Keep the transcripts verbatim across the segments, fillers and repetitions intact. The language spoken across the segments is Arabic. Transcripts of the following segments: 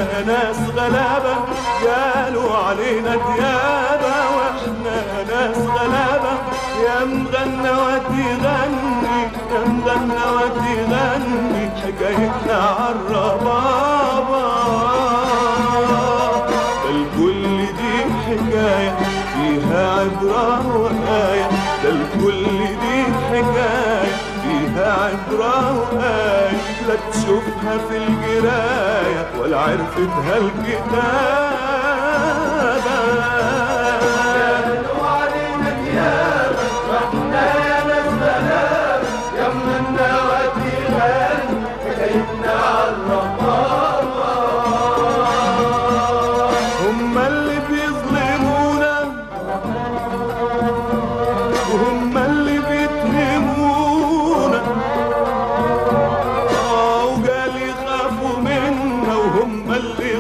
ناس غلابة قالوا علينا ديابة، واحنا ناس غلابة يا مغنى وتغني يا مغنى وتغني حكايتنا عالربابة. ده الكل دي حكاية فيها عبرة وآية، ده الكل دي حكاية فيها عبرة وآية، لا تشوفها في القراية ولا عرفتها الكتابة. قالوا علينا ديابة واحنا يا ناس غلابة يا مغنى وتغني حكايتنا عالربابة. هما اللي بيظلمونا وهما اللي بيتهمونا، اه وقال يخافوا منا وهما اللي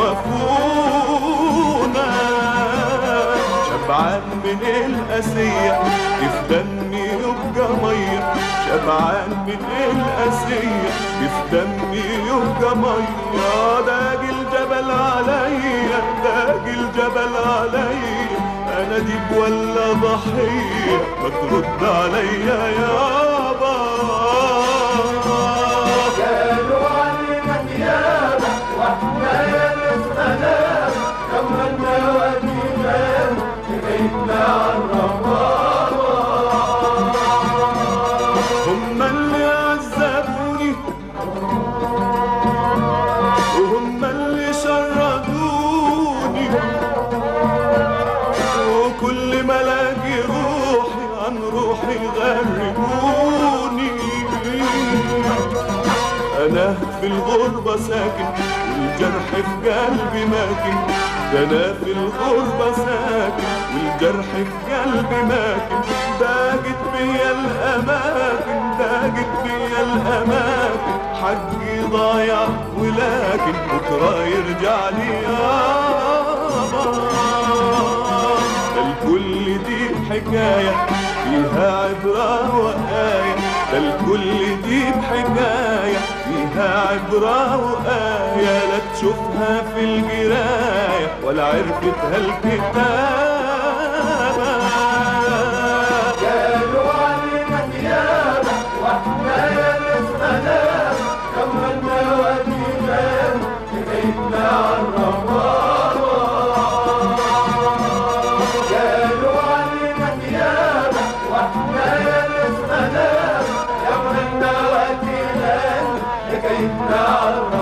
خوفونا. شبعان من القاسية كيف دمي يبقى مية، شبعان من القاسية كيف دمي يبقى مية. داق الجبل عليا داق الجبل عليا، أنا ديب ولا ضحية ما ترد عليا يابا. قالوا علينا ديابة واحنا يا ناس غلابة يا مغنى وتغني حكايتنا عالربابة. هما اللي عذبوني وهما اللي شردوني، وكل ما الاقي روحي عن روحي يغربوني. انا في الغربة ساكن والجرح في قلبي ماكن، ده انا في الغربة ساكن والجرح في قلبي ماكن. ضاقت بيا الاماكن ضاقت بيا الاماكن، حقي ضايع ولكن بكره يرجع لي يابا. ده الكل دي حكاية فيها عبرة وآية، ده الكل دي بحكاية فيها عبرة وآية، لا تشوفها في القراية ولا عرفتها الكتابة. قالوا علينا ديابة واحنا يا ناس غلابة يا مغنى وتغني حكايتنا عالربابة. قالوا علينا ديابة واحنا يا ناس غلابة يا مغنى وتغني حكايتنا عالربابة.